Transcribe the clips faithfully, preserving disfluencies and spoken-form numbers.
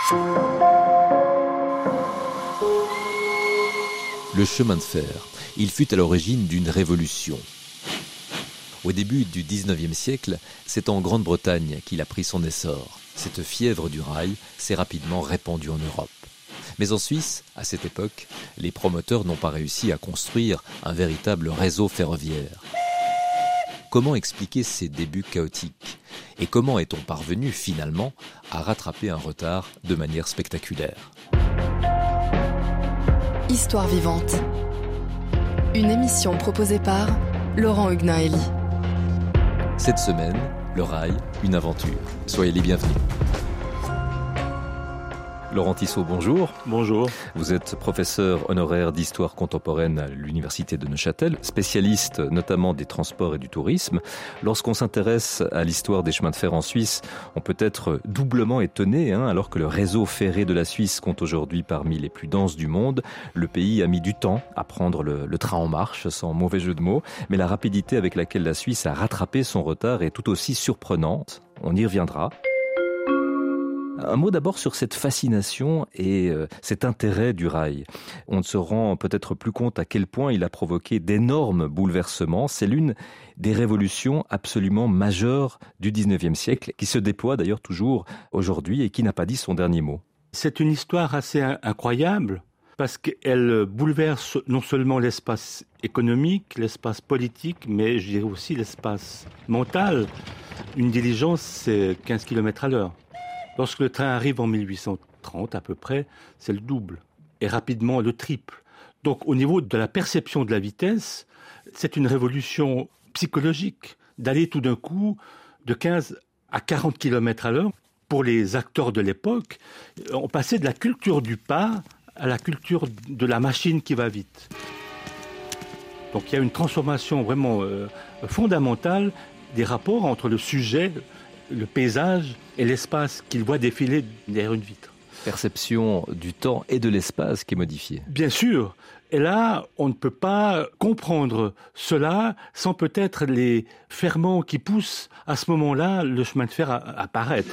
Le chemin de fer, il fut à l'origine d'une révolution. Au début du dix-neuvième siècle, c'est en Grande-Bretagne qu'il a pris son essor. Cette fièvre du rail s'est rapidement répandue en Europe. Mais en Suisse, à cette époque, les promoteurs n'ont pas réussi à construire un véritable réseau ferroviaire. Comment expliquer ces débuts chaotiques ? Et comment est-on parvenu finalement à rattraper un retard de manière spectaculaire ? Histoire vivante. Une émission proposée par Laurent Huguenin-Hélie. Cette semaine, le rail, une aventure. Soyez les bienvenus. Laurent Tissot, bonjour. Bonjour. Vous êtes professeur honoraire d'histoire contemporaine à l'université de Neuchâtel, spécialiste notamment des transports et du tourisme. Lorsqu'on s'intéresse à l'histoire des chemins de fer en Suisse, on peut être doublement étonné, hein, alors que le réseau ferré de la Suisse compte aujourd'hui parmi les plus denses du monde. Le pays a mis du temps à prendre le, le train en marche, sans mauvais jeu de mots, mais la rapidité avec laquelle la Suisse a rattrapé son retard est tout aussi surprenante. On y reviendra. Un mot d'abord sur cette fascination et euh, cet intérêt du rail. On ne se rend peut-être plus compte à quel point il a provoqué d'énormes bouleversements. C'est l'une des révolutions absolument majeures du dix-neuvième siècle, qui se déploie d'ailleurs toujours aujourd'hui et qui n'a pas dit son dernier mot. C'est une histoire assez incroyable parce qu'elle bouleverse non seulement l'espace économique, l'espace politique, mais je dirais aussi l'espace mental. Une diligence, c'est quinze kilomètres à l'heure. Lorsque le train arrive en mille huit cent trente à peu près, c'est le double et rapidement le triple. Donc au niveau de la perception de la vitesse, c'est une révolution psychologique d'aller tout d'un coup de quinze à quarante kilomètres à l'heure. Pour les acteurs de l'époque, on passait de la culture du pas à la culture de la machine qui va vite. Donc il y a une transformation vraiment euh, fondamentale des rapports entre le sujet, le paysage et l'espace qu'il voit défiler derrière une vitre. Perception du temps et de l'espace qui est modifiée. Bien sûr. Et là, on ne peut pas comprendre cela sans peut-être les ferments qui poussent à ce moment-là le chemin de fer à apparaître.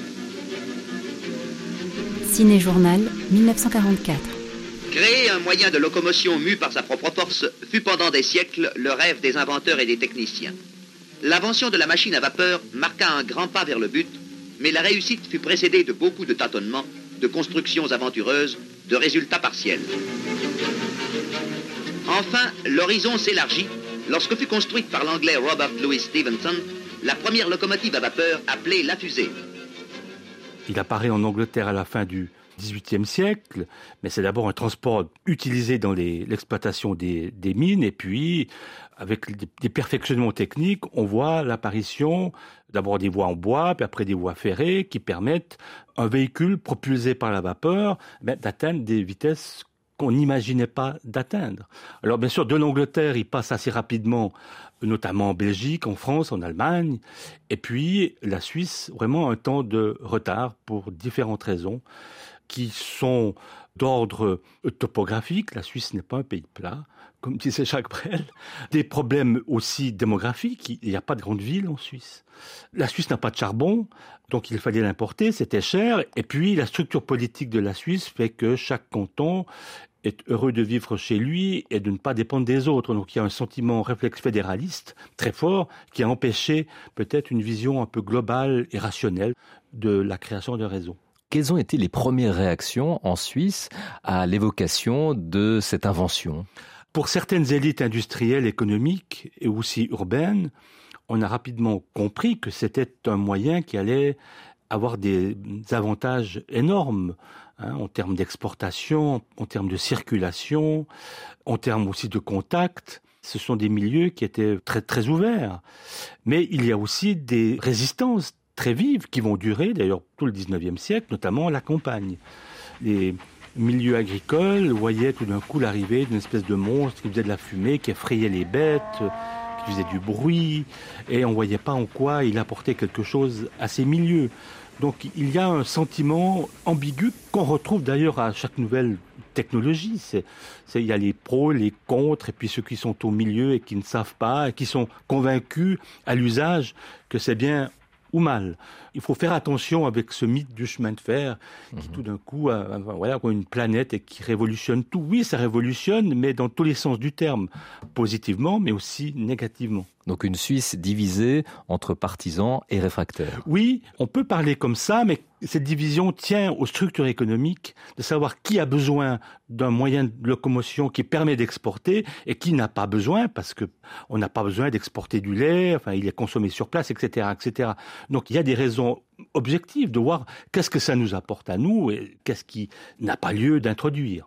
Ciné-Journal, dix-neuf cent quarante-quatre. Créer un moyen de locomotion mu par sa propre force fut pendant des siècles le rêve des inventeurs et des techniciens. L'invention de la machine à vapeur marqua un grand pas vers le but, mais la réussite fut précédée de beaucoup de tâtonnements, de constructions aventureuses, de résultats partiels. Enfin, l'horizon s'élargit lorsque fut construite par l'anglais Robert Louis Stevenson la première locomotive à vapeur appelée la fusée. Il apparaît en Angleterre à la fin du dix-huitième siècle, mais c'est d'abord un transport utilisé dans les, l'exploitation des, des mines, et puis avec des, des perfectionnements techniques, on voit l'apparition d'abord des voies en bois, puis après des voies ferrées, qui permettent un véhicule propulsé par la vapeur ben, d'atteindre des vitesses qu'on n'imaginait pas d'atteindre. Alors bien sûr, de l'Angleterre, il passe assez rapidement, notamment en Belgique, en France, en Allemagne, et puis la Suisse, vraiment un temps de retard pour différentes raisons, qui sont d'ordre topographique. La Suisse n'est pas un pays plat, comme disait Jacques Brel. Des problèmes aussi démographiques. Il n'y a pas de grandes villes en Suisse. La Suisse n'a pas de charbon, donc il fallait l'importer, c'était cher. Et puis la structure politique de la Suisse fait que chaque canton est heureux de vivre chez lui et de ne pas dépendre des autres. Donc il y a un sentiment, un réflexe fédéraliste très fort qui a empêché peut-être une vision un peu globale et rationnelle de la création d'un réseau. Quelles ont été les premières réactions en Suisse à l'évocation de cette invention ? Pour certaines élites industrielles, économiques et aussi urbaines, on a rapidement compris que c'était un moyen qui allait avoir des avantages énormes, hein, en termes d'exportation, en termes de circulation, en termes aussi de contact. Ce sont des milieux qui étaient très, très ouverts. Mais il y a aussi des résistances très vives qui vont durer, d'ailleurs, tout le dix-neuvième siècle, notamment à la campagne. Les milieux agricoles voyaient tout d'un coup l'arrivée d'une espèce de monstre qui faisait de la fumée, qui effrayait les bêtes, qui faisait du bruit, et on ne voyait pas en quoi il apportait quelque chose à ces milieux. Donc il y a un sentiment ambigu qu'on retrouve d'ailleurs à chaque nouvelle technologie. C'est, c'est, il y a les pros, les contre, et puis ceux qui sont au milieu et qui ne savent pas, et qui sont convaincus à l'usage que c'est bien ou mal. Il faut faire attention avec ce mythe du chemin de fer qui mmh. tout d'un coup a, voilà, une planète et qui révolutionne tout. Oui, ça révolutionne, mais dans tous les sens du terme, positivement, mais aussi négativement. Donc une Suisse divisée entre partisans et réfractaires. Oui, on peut parler comme ça, mais cette division tient aux structures économiques, de savoir qui a besoin d'un moyen de locomotion qui permet d'exporter et qui n'a pas besoin, parce que on n'a pas besoin d'exporter du lait, enfin il est consommé sur place, et cetera, et cetera. Donc il y a des raisons objectives de voir qu'est-ce que ça nous apporte à nous et qu'est-ce qui n'a pas lieu d'introduire.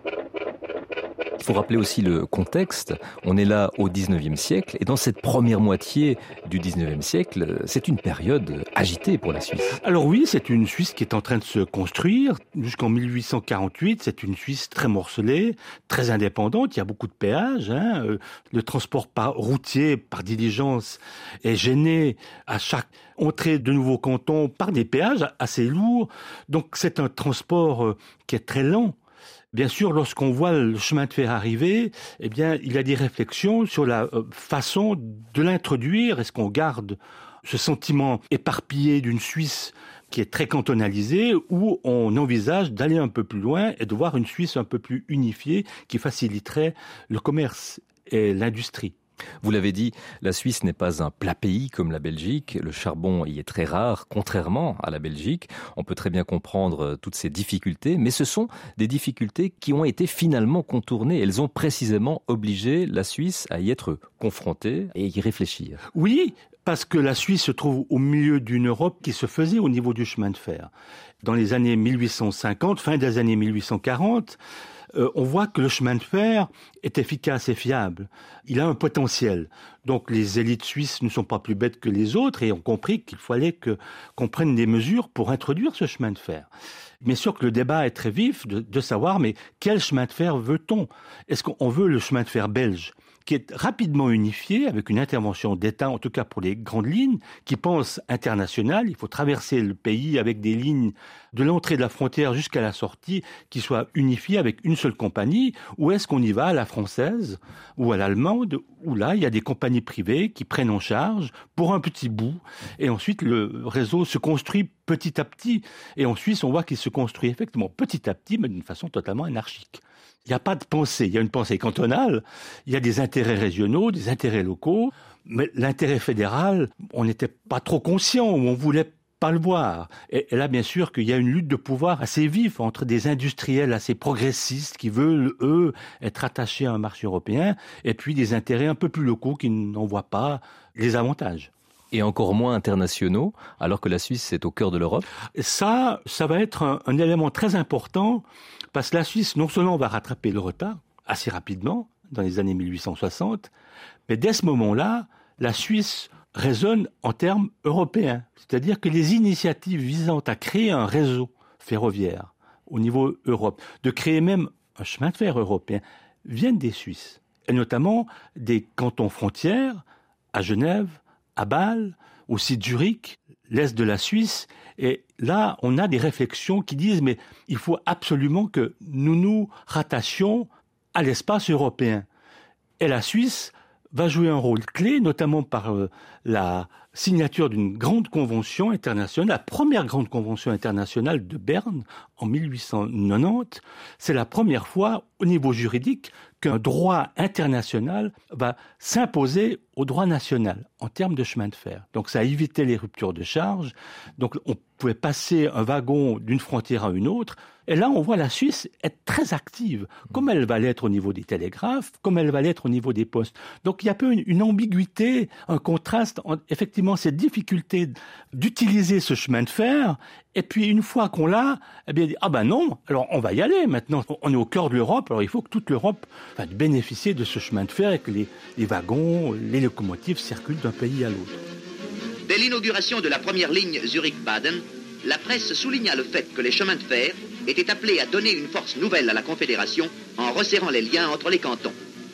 Il faut rappeler aussi le contexte. On est là au dix-neuvième siècle et dans cette première moitié du dix-neuvième siècle, c'est une période agitée pour la Suisse. Alors oui, c'est une Suisse qui est en train de se construire. Jusqu'en mille huit cent quarante-huit, c'est une Suisse très morcelée, très indépendante. Il y a beaucoup de péages. Hein. Le transport par routier, par diligence, est gêné à chaque entrée de nouveaux cantons par des péages assez lourds. Donc c'est un transport qui est très lent. Bien sûr, lorsqu'on voit le chemin de fer arriver, eh bien, il y a des réflexions sur la façon de l'introduire. Est-ce qu'on garde ce sentiment éparpillé d'une Suisse qui est très cantonalisée, ou on envisage d'aller un peu plus loin et de voir une Suisse un peu plus unifiée qui faciliterait le commerce et l'industrie? Vous l'avez dit, la Suisse n'est pas un plat pays comme la Belgique. Le charbon y est très rare, contrairement à la Belgique. On peut très bien comprendre toutes ces difficultés, mais ce sont des difficultés qui ont été finalement contournées. Elles ont précisément obligé la Suisse à y être confrontée et y réfléchir. Oui, parce que la Suisse se trouve au milieu d'une Europe qui se faisait au niveau du chemin de fer. Dans les années mille huit cent cinquante, fin des années mille huit cent quarante, Euh, on voit que le chemin de fer est efficace et fiable. Il a un potentiel. Donc les élites suisses ne sont pas plus bêtes que les autres et ont compris qu'il fallait que, qu'on prenne des mesures pour introduire ce chemin de fer. Bien sûr que le débat est très vif de, de savoir, mais quel chemin de fer veut-on? Est-ce qu'on veut le chemin de fer belge, qui est rapidement unifié avec une intervention d'État, en tout cas pour les grandes lignes, qui pense international? Il faut traverser le pays avec des lignes de l'entrée de la frontière jusqu'à la sortie qui soient unifiées avec une seule compagnie, ou est-ce qu'on y va à la française ou à l'allemande, où là, il y a des compagnies privées qui prennent en charge pour un petit bout, et ensuite le réseau se construit petit à petit, et en Suisse, on voit qu'il se construit effectivement petit à petit, mais d'une façon totalement anarchique. Il n'y a pas de pensée, il y a une pensée cantonale, il y a des intérêts régionaux, des intérêts locaux, mais l'intérêt fédéral, on n'était pas trop conscient, ou on voulait pas le voir. Et, et là, bien sûr, qu'il y a une lutte de pouvoir assez vive entre des industriels assez progressistes qui veulent, eux, être attachés à un marché européen, et puis des intérêts un peu plus locaux qui n'en voient pas les avantages. Et encore moins internationaux, alors que la Suisse est au cœur de l'Europe? Ça, ça va être un, un élément très important, parce que la Suisse, non seulement va rattraper le retard, assez rapidement, dans les années mille huit cent soixante, mais dès ce moment-là, la Suisse raisonne en termes européens. C'est-à-dire que les initiatives visant à créer un réseau ferroviaire au niveau Europe, de créer même un chemin de fer européen, viennent des Suisses, et notamment des cantons frontières, à Genève, à Bâle, aussi Zurich, l'est de la Suisse. Et là, on a des réflexions qui disent, mais il faut absolument que nous nous rattachions à l'espace européen. Et la Suisse va jouer un rôle clé, notamment par euh, la signature d'une grande convention internationale, la première grande convention internationale de Berne en mille huit cent quatre-vingt-dix. C'est la première fois au niveau juridique qu'un droit international va s'imposer au droit national en termes de chemin de fer. Donc ça a évité les ruptures de charge. Donc on pouvait passer un wagon d'une frontière à une autre. Et là, on voit la Suisse être très active, comme elle va l'être au niveau des télégraphes, comme elle va l'être au niveau des postes. Donc il y a un peu une, une ambiguïté, un contraste entre effectivement cette difficulté d'utiliser ce chemin de fer, et puis une fois qu'on l'a, eh bien, ah ben non, alors on va y aller maintenant. On est au cœur de l'Europe, alors il faut que toute l'Europe va bénéficier de ce chemin de fer et que les, les wagons, les locomotives circulent d'un pays à l'autre. Dès l'inauguration de la première ligne Zurich-Baden, la presse souligna le fait que les chemins de fer étaient appelés à donner une force nouvelle à la Confédération en resserrant les liens entre les cantons.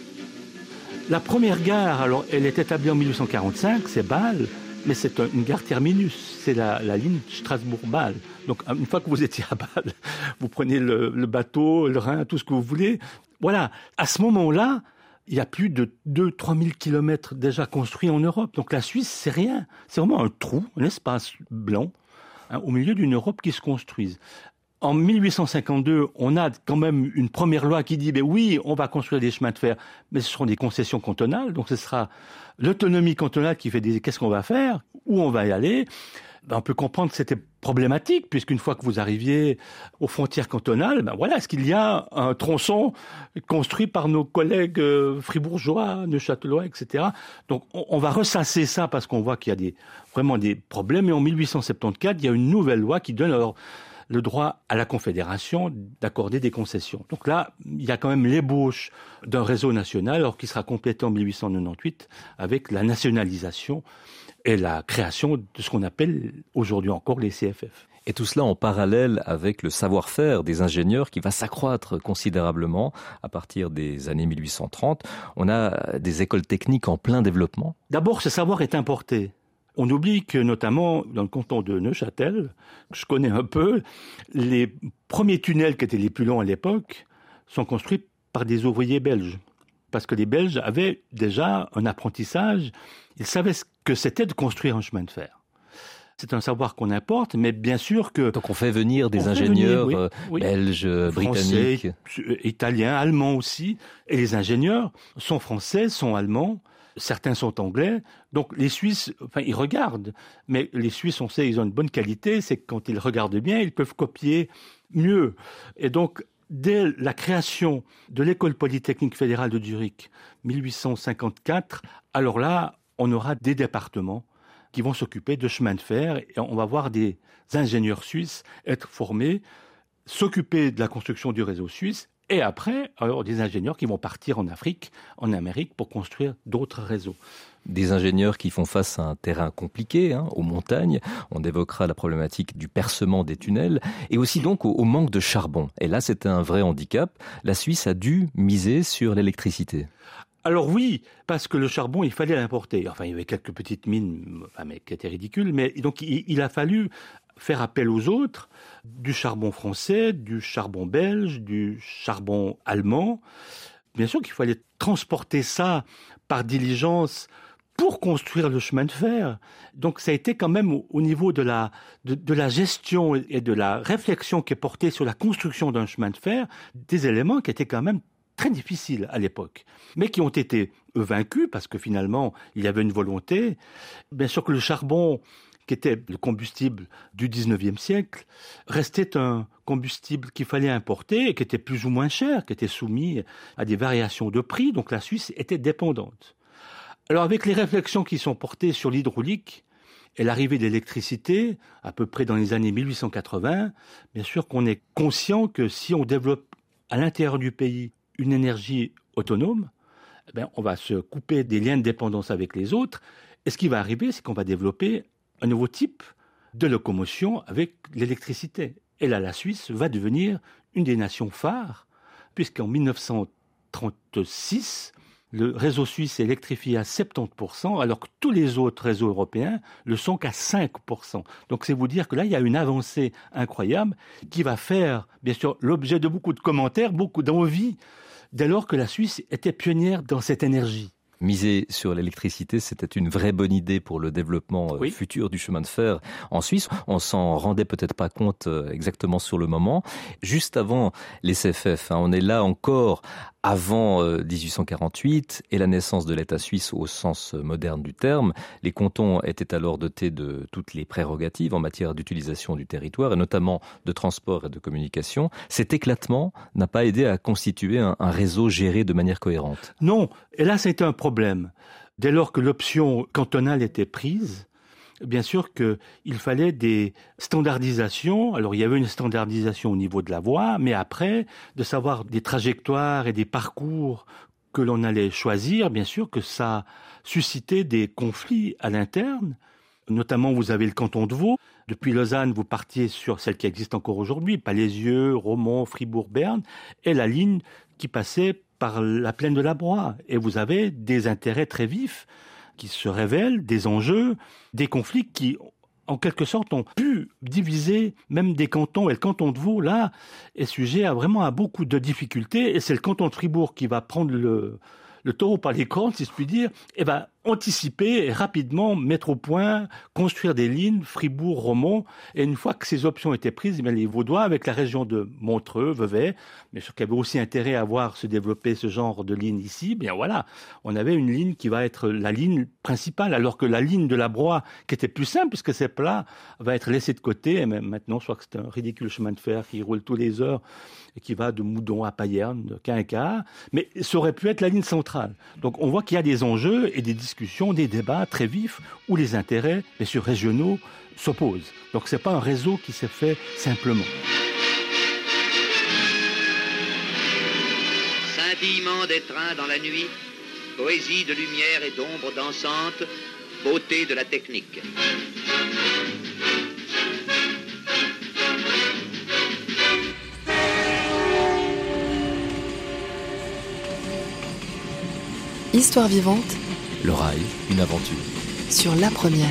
La première gare, alors, elle est établie en mille huit cent quarante-cinq, c'est Bâle, mais c'est une gare terminus, c'est la, la ligne Strasbourg-Bâle. Donc, une fois que vous étiez à Bâle, vous prenez le, le bateau, le Rhin, tout ce que vous voulez. Voilà, à ce moment-là, il y a plus de deux à trois mille kilomètres déjà construits en Europe. Donc la Suisse, c'est rien. C'est vraiment un trou, un espace blanc, hein, au milieu d'une Europe qui se construise. En mille huit cent cinquante-deux, on a quand même une première loi qui dit ben oui, on va construire des chemins de fer, mais ce seront des concessions cantonales, donc ce sera l'autonomie cantonale qui fait des qu'est-ce qu'on va faire, où on va y aller. Ben on peut comprendre que c'était problématique, puisqu'une fois que vous arriviez aux frontières cantonales, ben voilà, est-ce qu'il y a un tronçon construit par nos collègues euh, fribourgeois, neuchâtelois, et cetera. Donc on, on va ressasser ça parce qu'on voit qu'il y a des, vraiment des problèmes. Et en mille huit cent soixante-quatorze, il y a une nouvelle loi qui donne alors le droit à la Confédération d'accorder des concessions. Donc là, il y a quand même l'ébauche d'un réseau national, alors qui sera complété en mille huit cent quatre-vingt-dix-huit avec la nationalisation et la création de ce qu'on appelle aujourd'hui encore les C F F. Et tout cela en parallèle avec le savoir-faire des ingénieurs qui va s'accroître considérablement à partir des années mille huit cent trente. On a des écoles techniques en plein développement. D'abord, ce savoir est importé. On oublie que, notamment, dans le canton de Neuchâtel, que je connais un peu, les premiers tunnels qui étaient les plus longs à l'époque sont construits par des ouvriers belges. Parce que les Belges avaient déjà un apprentissage, ils savaient ce que c'était de construire un chemin de fer. C'est un savoir qu'on importe, mais bien sûr que... Donc on fait venir des ingénieurs venir, oui, oui. belges, Français, britanniques. Italiens, allemands aussi. Et les ingénieurs sont français, sont allemands. Certains sont anglais, donc les Suisses, enfin, ils regardent. Mais les Suisses, on sait, ils ont une bonne qualité, c'est que quand ils regardent bien, ils peuvent copier mieux. Et donc, dès la création de l'École polytechnique fédérale de Zurich, mille huit cent cinquante-quatre, alors là, on aura des départements qui vont s'occuper de chemins de fer, et on va voir des ingénieurs suisses être formés, s'occuper de la construction du réseau suisse. Et après, alors, des ingénieurs qui vont partir en Afrique, en Amérique, pour construire d'autres réseaux. Des ingénieurs qui font face à un terrain compliqué, hein, aux montagnes. On évoquera la problématique du percement des tunnels et aussi donc au, au manque de charbon. Et là, c'était un vrai handicap. La Suisse a dû miser sur l'électricité. Alors oui, parce que le charbon, il fallait l'importer. Enfin, il y avait quelques petites mines, enfin, mais qui étaient ridicules. Mais donc, il, il a fallu faire appel aux autres, du charbon français, du charbon belge, du charbon allemand. Bien sûr qu'il fallait transporter ça par diligence pour construire le chemin de fer. Donc ça a été quand même au, au niveau de la, de, de la gestion et de la réflexion qui est portée sur la construction d'un chemin de fer, des éléments qui étaient quand même très difficiles à l'époque, mais qui ont été vaincus parce que finalement, il y avait une volonté. Bien sûr que le charbon, qui était le combustible du dix-neuvième siècle, restait un combustible qu'il fallait importer et qui était plus ou moins cher, qui était soumis à des variations de prix, donc la Suisse était dépendante. Alors avec les réflexions qui sont portées sur l'hydraulique et l'arrivée de l'électricité, à peu près dans les années mille huit cent quatre-vingts, bien sûr qu'on est conscient que si on développe à l'intérieur du pays une énergie autonome, eh bien, on va se couper des liens de dépendance avec les autres, et ce qui va arriver, c'est qu'on va développer un nouveau type de locomotion avec l'électricité. Et là, la Suisse va devenir une des nations phares, puisqu'en mille neuf cent trente-six, le réseau suisse est électrifié à soixante-dix pour cent, alors que tous les autres réseaux européens le sont qu'à cinq pour cent. Donc c'est vous dire que là, il y a une avancée incroyable qui va faire, bien sûr, l'objet de beaucoup de commentaires, beaucoup d'envie, dès lors que la Suisse était pionnière dans cette énergie. Miser sur l'électricité, c'était une vraie bonne idée pour le développement oui. futur du chemin de fer en Suisse. On s'en rendait peut-être pas compte exactement sur le moment. Juste avant les C F F, hein, on est là encore avant euh, dix-huit cent quarante-huit et la naissance de l'État suisse au sens moderne du terme. Les cantons étaient alors dotés de toutes les prérogatives en matière d'utilisation du territoire et notamment de transport et de communication. Cet éclatement n'a pas aidé à constituer un, un réseau géré de manière cohérente. Non, et là c'était un problème. Dès lors que l'option cantonale était prise, bien sûr qu'il fallait des standardisations. Alors, il y avait une standardisation au niveau de la voie, mais après, de savoir des trajectoires et des parcours que l'on allait choisir, bien sûr que ça suscitait des conflits à l'interne. Notamment, vous avez le canton de Vaud. Depuis Lausanne, vous partiez sur celle qui existe encore aujourd'hui, Palaisieux, Romont, Fribourg, Berne, et la ligne qui passait par la plaine de la Broye. Et vous avez des intérêts très vifs qui se révèlent, des enjeux, des conflits qui, en quelque sorte, ont pu diviser même des cantons. Et le canton de Vaud, là, est sujet à vraiment à beaucoup de difficultés. Et c'est le canton de Fribourg qui va prendre le, le taureau par les cornes, si je puis dire, eh ben, anticiper et rapidement mettre au point, construire des lignes, Fribourg, Romont. Et une fois que ces options étaient prises, eh bien, les Vaudois, avec la région de Montreux, Vevey, mais sûr qu'il y avait aussi intérêt à voir se développer ce genre de ligne ici, bien voilà, on avait une ligne qui va être la ligne principale, alors que la ligne de la Broye, qui était plus simple, puisque c'est plat, va être laissée de côté. Et même maintenant, je crois que c'est un ridicule chemin de fer qui roule tous les heures et qui va de Moudon à Payerne, de Quinca, mais ça aurait pu être la ligne centrale. Donc on voit qu'il y a des enjeux et des discussions, des débats très vifs où les intérêts, bien sûr régionaux, s'opposent. Donc c'est pas un réseau qui s'est fait simplement. Scintillement des trains dans la nuit, poésie de lumière et d'ombre dansantes, beauté de la technique. Histoire vivante. Le rail, une aventure. Sur la première.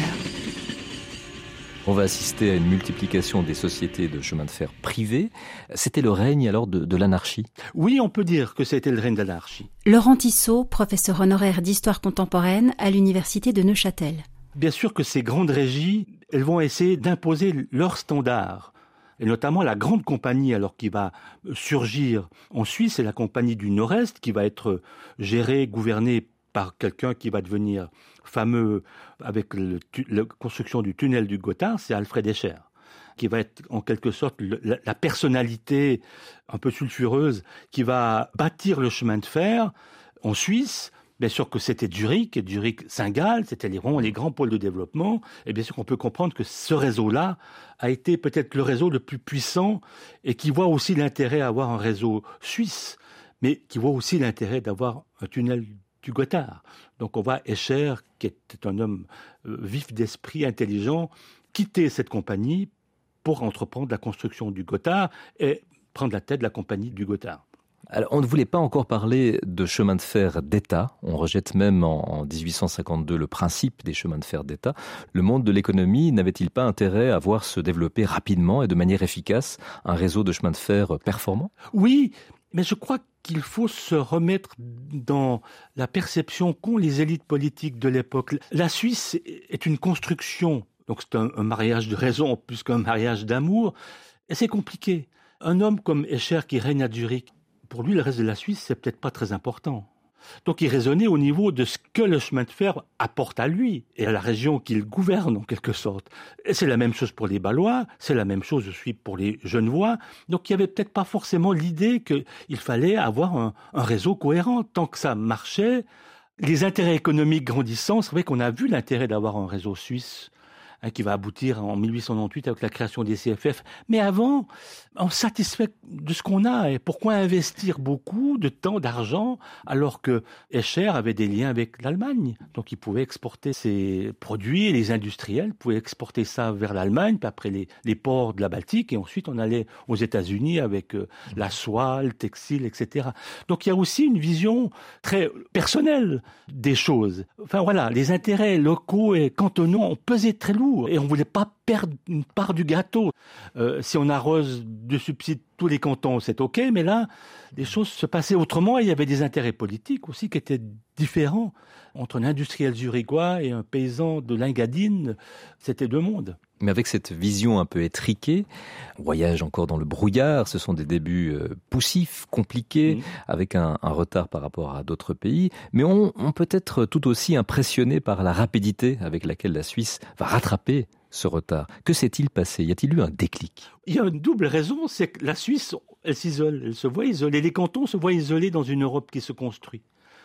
On va assister à une multiplication des sociétés de chemin de fer privées. C'était le règne alors de, de l'anarchie. Oui, on peut dire que c'était le règne de l'anarchie. Laurent Tissot, professeur honoraire d'histoire contemporaine à l'université de Neuchâtel. Bien sûr que ces grandes régies, elles vont essayer d'imposer leurs standards. Et notamment la grande compagnie alors qui va surgir en Suisse, c'est la compagnie du Nord-Est qui va être gérée, gouvernée par quelqu'un qui va devenir fameux avec le, la construction du tunnel du Gothard, c'est Alfred Escher, qui va être en quelque sorte le, la, la personnalité un peu sulfureuse qui va bâtir le chemin de fer en Suisse. Bien sûr que c'était Zurich, et Zurich-Saint-Gall, c'était les, les grands pôles de développement. Et bien sûr qu'on peut comprendre que ce réseau-là a été peut-être le réseau le plus puissant et qui voit aussi l'intérêt à avoir un réseau suisse, mais qui voit aussi l'intérêt d'avoir un tunnel du Gothard. Donc on voit Escher, qui était un homme euh, vif d'esprit, intelligent, quitter cette compagnie pour entreprendre la construction du Gothard et prendre la tête de la compagnie du Gothard. Alors, on ne voulait pas encore parler de chemin de fer d'État. On rejette même en, en dix-huit cent cinquante-deux le principe des chemins de fer d'État. Le monde de l'économie n'avait-il pas intérêt à voir se développer rapidement et de manière efficace un réseau de chemins de fer performant ? Oui, mais je crois qu'il faut se remettre dans la perception qu'ont les élites politiques de l'époque. La Suisse est une construction, donc c'est un, un mariage de raison plus qu'un mariage d'amour, et c'est compliqué. Un homme comme Escher qui règne à Zurich, pour lui, le reste de la Suisse, c'est peut-être pas très important. Donc il raisonnait au niveau de ce que le chemin de fer apporte à lui et à la région qu'il gouverne en quelque sorte. Et c'est la même chose pour les Balois, c'est la même chose aussi pour les Genevois. Donc il n'y avait peut-être pas forcément l'idée qu'il fallait avoir un, un réseau cohérent. Tant que ça marchait, les intérêts économiques grandissant, c'est vrai qu'on a vu l'intérêt d'avoir un réseau suisse hein, qui va aboutir en dix-huit cent quatre-vingt-huit avec la création des C F F. Mais avant, on se satisfait de ce qu'on a. Et pourquoi investir beaucoup de temps, d'argent, alors que Escher avait des liens avec l'Allemagne. Donc il pouvait exporter ses produits, et les industriels pouvaient exporter ça vers l'Allemagne, puis après les, les ports de la Baltique, et ensuite on allait aux États-Unis avec euh, la soie, le textile, et cetera. Donc il y a aussi une vision très personnelle des choses. Enfin voilà, les intérêts locaux et cantonaux ont pesé très lourd, et on ne voulait pas perdre une part du gâteau. Euh, si on arrose de subsides tous les cantons, c'est OK, mais là, les choses se passaient autrement et il y avait des intérêts politiques aussi qui étaient différents. Entre un industriel zurichois et un paysan de l'Engadine, c'était deux mondes. Mais avec cette vision un peu étriquée, on voyage encore dans le brouillard, ce sont des débuts euh, poussifs, compliqués, mmh. avec un, un retard par rapport à d'autres pays, mais on, on peut être tout aussi impressionné par la rapidité avec laquelle la Suisse va rattraper ce retard. Que s'est-il passé ? Y a-t-il eu un déclic ? Il y a une double raison, c'est que la Suisse, elle s'isole, elle se voit isolée. Les cantons se voient isolés dans une Europe qui se construit.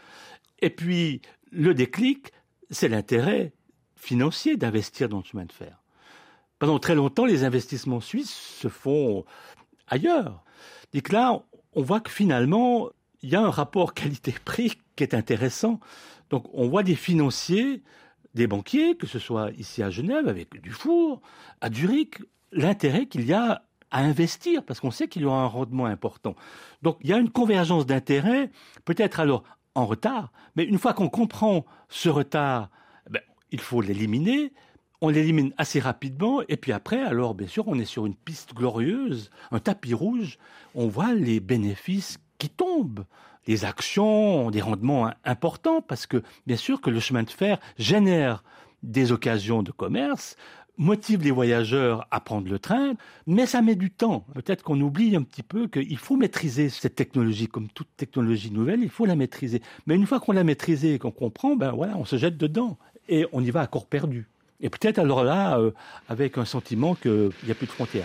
Et puis, le déclic, c'est l'intérêt financier d'investir dans le chemin de fer. Pendant très longtemps, les investissements suisses se font ailleurs. Et que là, on voit que finalement, il y a un rapport qualité-prix qui est intéressant. Donc, on voit des financiers, des banquiers, que ce soit ici à Genève, avec Dufour, à Zurich, l'intérêt qu'il y a à investir, parce qu'on sait qu'il y aura un rendement important. Donc, il y a une convergence d'intérêts, peut-être alors en retard, mais une fois qu'on comprend ce retard, ben, il faut l'éliminer. On l'élimine assez rapidement, et puis après, alors bien sûr, on est sur une piste glorieuse, un tapis rouge. On voit les bénéfices qui tombent les actions ont des rendements importants parce que, bien sûr, que le chemin de fer génère des occasions de commerce, motive les voyageurs à prendre le train, mais ça met du temps. Peut-être qu'on oublie un petit peu qu'il faut maîtriser cette technologie. Comme toute technologie nouvelle, il faut la maîtriser. Mais une fois qu'on l'a maîtrisée et qu'on comprend, ben voilà, on se jette dedans et on y va à corps perdu. Et peut-être alors là, euh, avec un sentiment qu'il n'y a plus de frontières.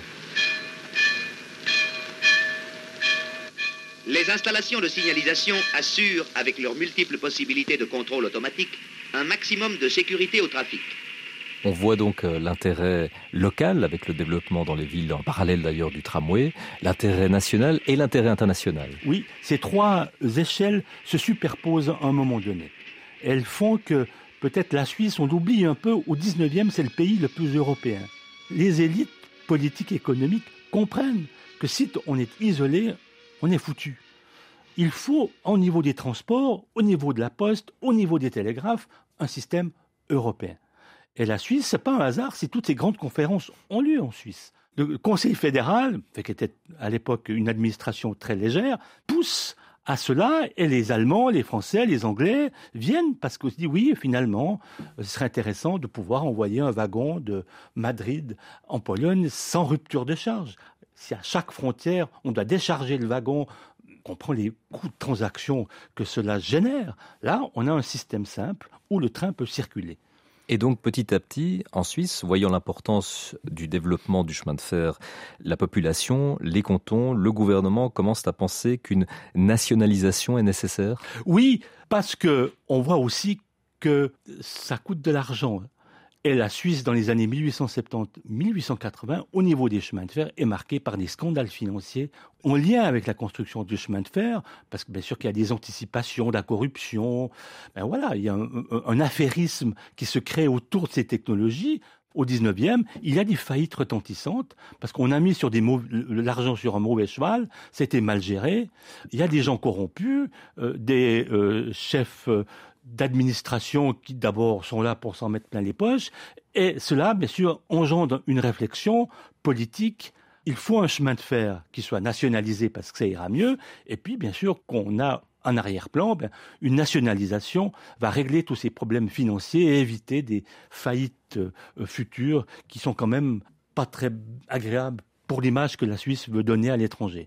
Les installations de signalisation assurent, avec leurs multiples possibilités de contrôle automatique, un maximum de sécurité au trafic. On voit donc l'intérêt local avec le développement dans les villes, en parallèle d'ailleurs du tramway, l'intérêt national et l'intérêt international. Oui, ces trois échelles se superposent à un moment donné. Elles font que peut-être la Suisse, on l'oublie un peu, au dix-neuvième, c'est le pays le plus européen. Les élites politiques et économiques comprennent que si on est isolé, on est foutu. Il faut, au niveau des transports, au niveau de la poste, au niveau des télégraphes, un système européen. Et la Suisse, c'est pas un hasard si toutes ces grandes conférences ont lieu en Suisse. Le Conseil fédéral, qui était à l'époque une administration très légère, pousse à cela, et les Allemands, les Français, les Anglais viennent parce qu'on se dit oui, finalement, ce serait intéressant de pouvoir envoyer un wagon de Madrid en Pologne sans rupture de charge. Si à chaque frontière, on doit décharger le wagon, on prend les coûts de transaction que cela génère, là, on a un système simple où le train peut circuler. Et donc, petit à petit, en Suisse, voyant l'importance du développement du chemin de fer, la population, les cantons, le gouvernement commencent à penser qu'une nationalisation est nécessaire ? Oui, parce que on voit aussi que ça coûte de l'argent. Et la Suisse, dans les années mille huit cent soixante-dix à mille huit cent quatre-vingts, au niveau des chemins de fer, est marquée par des scandales financiers en lien avec la construction du chemin de fer, parce que bien sûr qu'il y a des anticipations, de la corruption. Ben voilà, il y a un, un, un affairisme qui se crée autour de ces technologies. Au dix-neuvième, il y a des faillites retentissantes, parce qu'on a mis sur des mauvais, l'argent sur un mauvais cheval, c'était mal géré. Il y a des gens corrompus, euh, des euh, chefs euh, d'administration qui d'abord sont là pour s'en mettre plein les poches, et cela, bien sûr, engendre une réflexion politique. Il faut un chemin de fer qui soit nationalisé parce que ça ira mieux, et puis bien sûr qu'on a en arrière-plan, ben, une nationalisation va régler tous ces problèmes financiers et éviter des faillites euh, futures qui sont quand même pas très agréables pour l'image que la Suisse veut donner à l'étranger.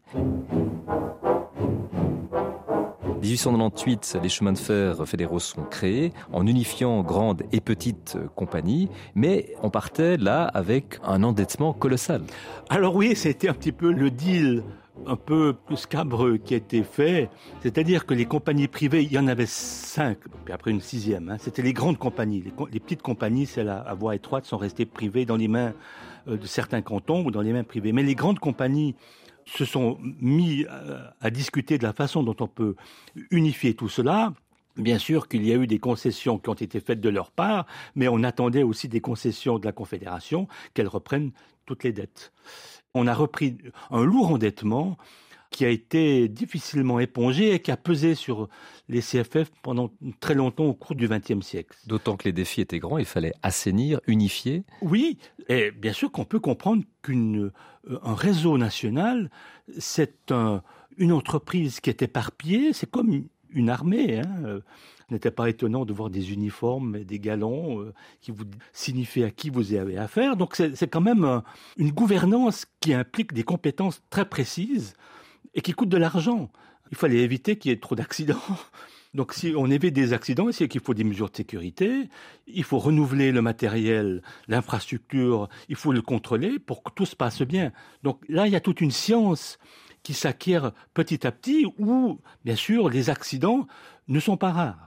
dix-huit cent quatre-vingt-dix-huit, les chemins de fer fédéraux sont créés en unifiant grandes et petites compagnies, mais on partait là avec un endettement colossal. Alors oui, c'était un petit peu le deal un peu scabreux qui a été fait, c'est-à-dire que les compagnies privées, il y en avait cinq, puis après une sixième, hein, c'était les grandes compagnies. Les, les petites compagnies, celles à, à voie étroite, sont restées privées dans les mains euh, de certains cantons ou dans les mains privées. Mais les grandes compagnies se sont mis à, à discuter de la façon dont on peut unifier tout cela. Bien sûr qu'il y a eu des concessions qui ont été faites de leur part, mais on attendait aussi des concessions de la Confédération, qu'elles reprennent toutes les dettes. On a repris un lourd endettement qui a été difficilement épongé et qui a pesé sur les C F F pendant très longtemps au cours du vingtième siècle. D'autant que les défis étaient grands, il fallait assainir, unifier. Oui, et bien sûr qu'on peut comprendre qu'un réseau national, c'est un, une entreprise qui est éparpillée, c'est comme une armée, hein. Ce n'était pas étonnant de voir des uniformes, des galons euh, qui vous signifient à qui vous avez affaire. Donc c'est, c'est quand même un, une gouvernance qui implique des compétences très précises et qui coûte de l'argent. Il fallait éviter qu'il y ait trop d'accidents. Donc si on évite des accidents, c'est qu'il faut des mesures de sécurité, il faut renouveler le matériel, l'infrastructure, il faut le contrôler pour que tout se passe bien. Donc là, il y a toute une science qui s'acquiert petit à petit où, bien sûr, les accidents ne sont pas rares.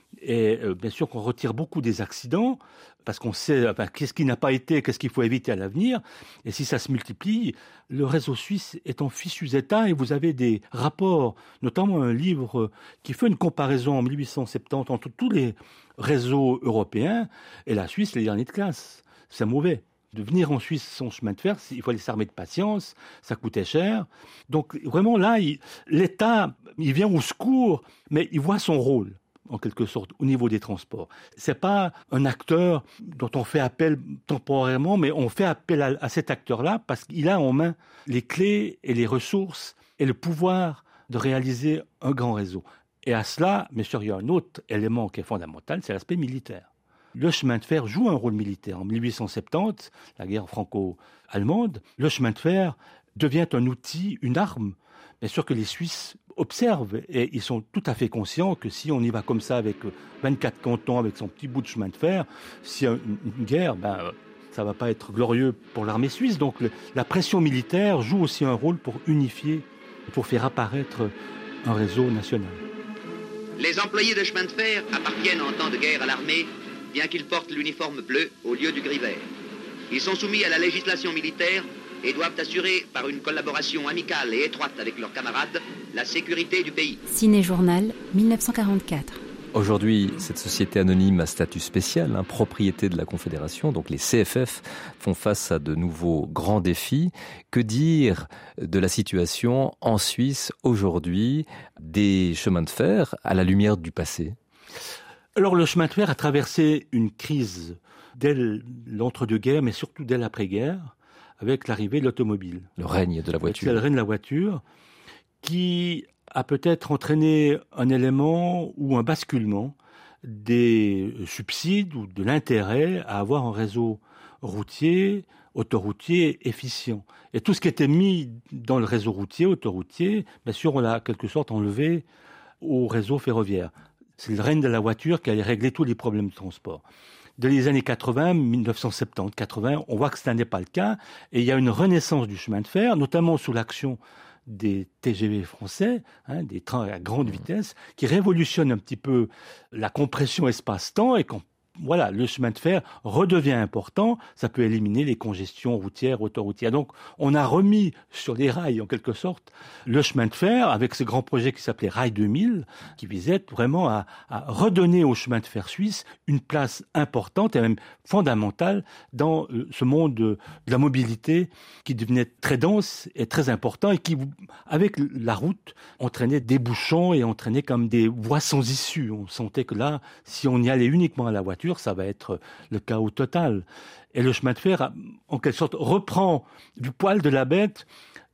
Et euh, bien sûr qu'on retire beaucoup des accidents parce qu'on sait enfin, qu'est-ce qui n'a pas été, qu'est-ce qu'il faut éviter à l'avenir. Et si ça se multiplie, le réseau suisse est en fichu état et vous avez des rapports, notamment un livre qui fait une comparaison en mille huit cent soixante-dix entre tous les réseaux européens et la Suisse, les derniers de classe. C'est mauvais. De venir en Suisse son chemin de fer, il fallait s'armer de patience, ça coûtait cher. Donc vraiment là, il, l'État, il vient au secours, mais il voit son rôle, en quelque sorte, au niveau des transports. C'est pas un acteur dont on fait appel temporairement, mais on fait appel à, à cet acteur-là parce qu'il a en main les clés et les ressources et le pouvoir de réaliser un grand réseau. Et à cela, bien sûr, il y a un autre élément qui est fondamental, c'est l'aspect militaire. Le chemin de fer joue un rôle militaire. En dix-huit cent soixante-dix, la guerre franco-allemande, le chemin de fer devient un outil, une arme. Bien sûr que les Suisses observent et ils sont tout à fait conscients que si on y va comme ça avec vingt-quatre cantons, avec son petit bout de chemin de fer, s'il y a une, une guerre, ben, ça ne va pas être glorieux pour l'armée suisse. Donc le, la pression militaire joue aussi un rôle pour unifier, pour faire apparaître un réseau national. Les employés de chemin de fer appartiennent en temps de guerre à l'armée, bien qu'ils portent l'uniforme bleu au lieu du gris vert. Ils sont soumis à la législation militaire et doivent assurer, par une collaboration amicale et étroite avec leurs camarades, la sécurité du pays. Ciné-Journal, dix-neuf cent quarante-quatre. Aujourd'hui, cette société anonyme à statut spécial, hein, propriété de la Confédération, donc les C F F, font face à de nouveaux grands défis. Que dire de la situation en Suisse aujourd'hui, des chemins de fer à la lumière du passé ? Alors le chemin de fer a traversé une crise dès l'entre-deux-guerres, mais surtout dès l'après-guerre, avec l'arrivée de l'automobile. Le règne de la voiture. C'est le règne de la voiture qui a peut-être entraîné un élément ou un basculement des subsides ou de l'intérêt à avoir un réseau routier, autoroutier efficient. Et tout ce qui était mis dans le réseau routier, autoroutier, bien sûr, on l'a en quelque sorte enlevé au réseau ferroviaire. C'est le règne de la voiture qui allait régler tous les problèmes de transport. Dans les années quatre-vingts, dix-neuf cent soixante-dix quatre-vingts, on voit que ce n'est pas le cas. Et il y a une renaissance du chemin de fer, notamment sous l'action des T G V français, hein, des trains à grande vitesse, qui révolutionnent un petit peu la compression espace-temps et qu'on voilà, le chemin de fer redevient important, ça peut éliminer les congestions routières, autoroutières. Donc, on a remis sur les rails, en quelque sorte, le chemin de fer avec ce grand projet qui s'appelait Rail deux mille, qui visait vraiment à, à redonner au chemin de fer suisse une place importante et même fondamentale dans ce monde de, de la mobilité qui devenait très dense et très important et qui, avec la route, entraînait des bouchons et entraînait comme des voies sans issue. On sentait que là, si on y allait uniquement à la voiture, ça va être le chaos total. Et le chemin de fer, en quelque sorte, reprend du poil de la bête,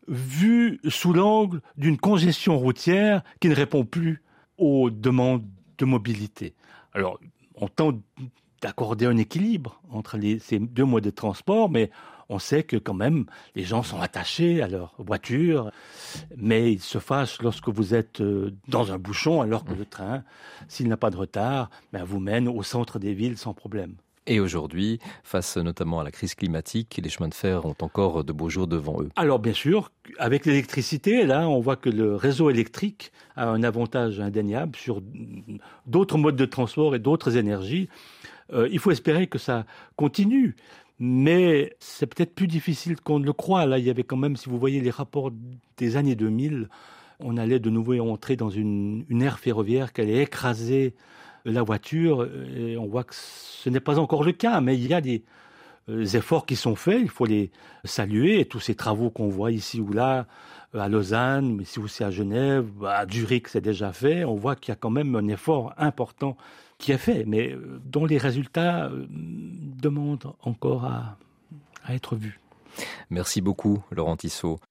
vu sous l'angle d'une congestion routière qui ne répond plus aux demandes de mobilité. Alors, on tente d'accorder un équilibre entre les, ces deux modes de transport, mais on sait que quand même, les gens sont attachés à leur voiture, mais ils se fâchent lorsque vous êtes dans un bouchon, alors que le train, s'il n'a pas de retard, ben vous mène au centre des villes sans problème. Et aujourd'hui, face notamment à la crise climatique, les chemins de fer ont encore de beaux jours devant eux. Alors bien sûr, avec l'électricité, là, on voit que le réseau électrique a un avantage indéniable sur d'autres modes de transport et d'autres énergies. Euh, il faut espérer que ça continue. Mais c'est peut-être plus difficile qu'on ne le croit. Là, il y avait quand même, si vous voyez les rapports des années deux mille, on allait de nouveau entrer dans une, une ère ferroviaire qui allait écraser la voiture. Et on voit que ce n'est pas encore le cas, mais il y a des euh, efforts qui sont faits. Il faut les saluer. Et tous ces travaux qu'on voit ici ou là, à Lausanne, mais ici aussi à Genève, à Zurich, c'est déjà fait. On voit qu'il y a quand même un effort important qui est fait, mais dont les résultats euh, demandent encore à, à être vus. Merci beaucoup, Laurent Tissot.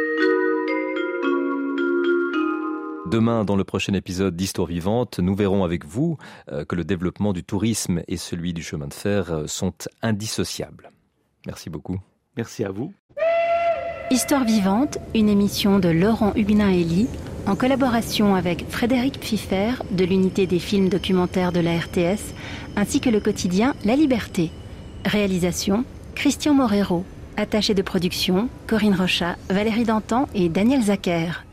Demain, dans le prochain épisode d'Histoire vivante, nous verrons avec vous euh, que le développement du tourisme et celui du chemin de fer euh, sont indissociables. Merci beaucoup. Merci à vous. Histoire vivante, une émission de Laurent Huguenin-Elie, en collaboration avec Frédéric Pfiffer de l'unité des films documentaires de la R T S, ainsi que le quotidien La Liberté. Réalisation, Christian Morero. Attaché de production, Corinne Rochat, Valérie Dantan et Daniel Zacher.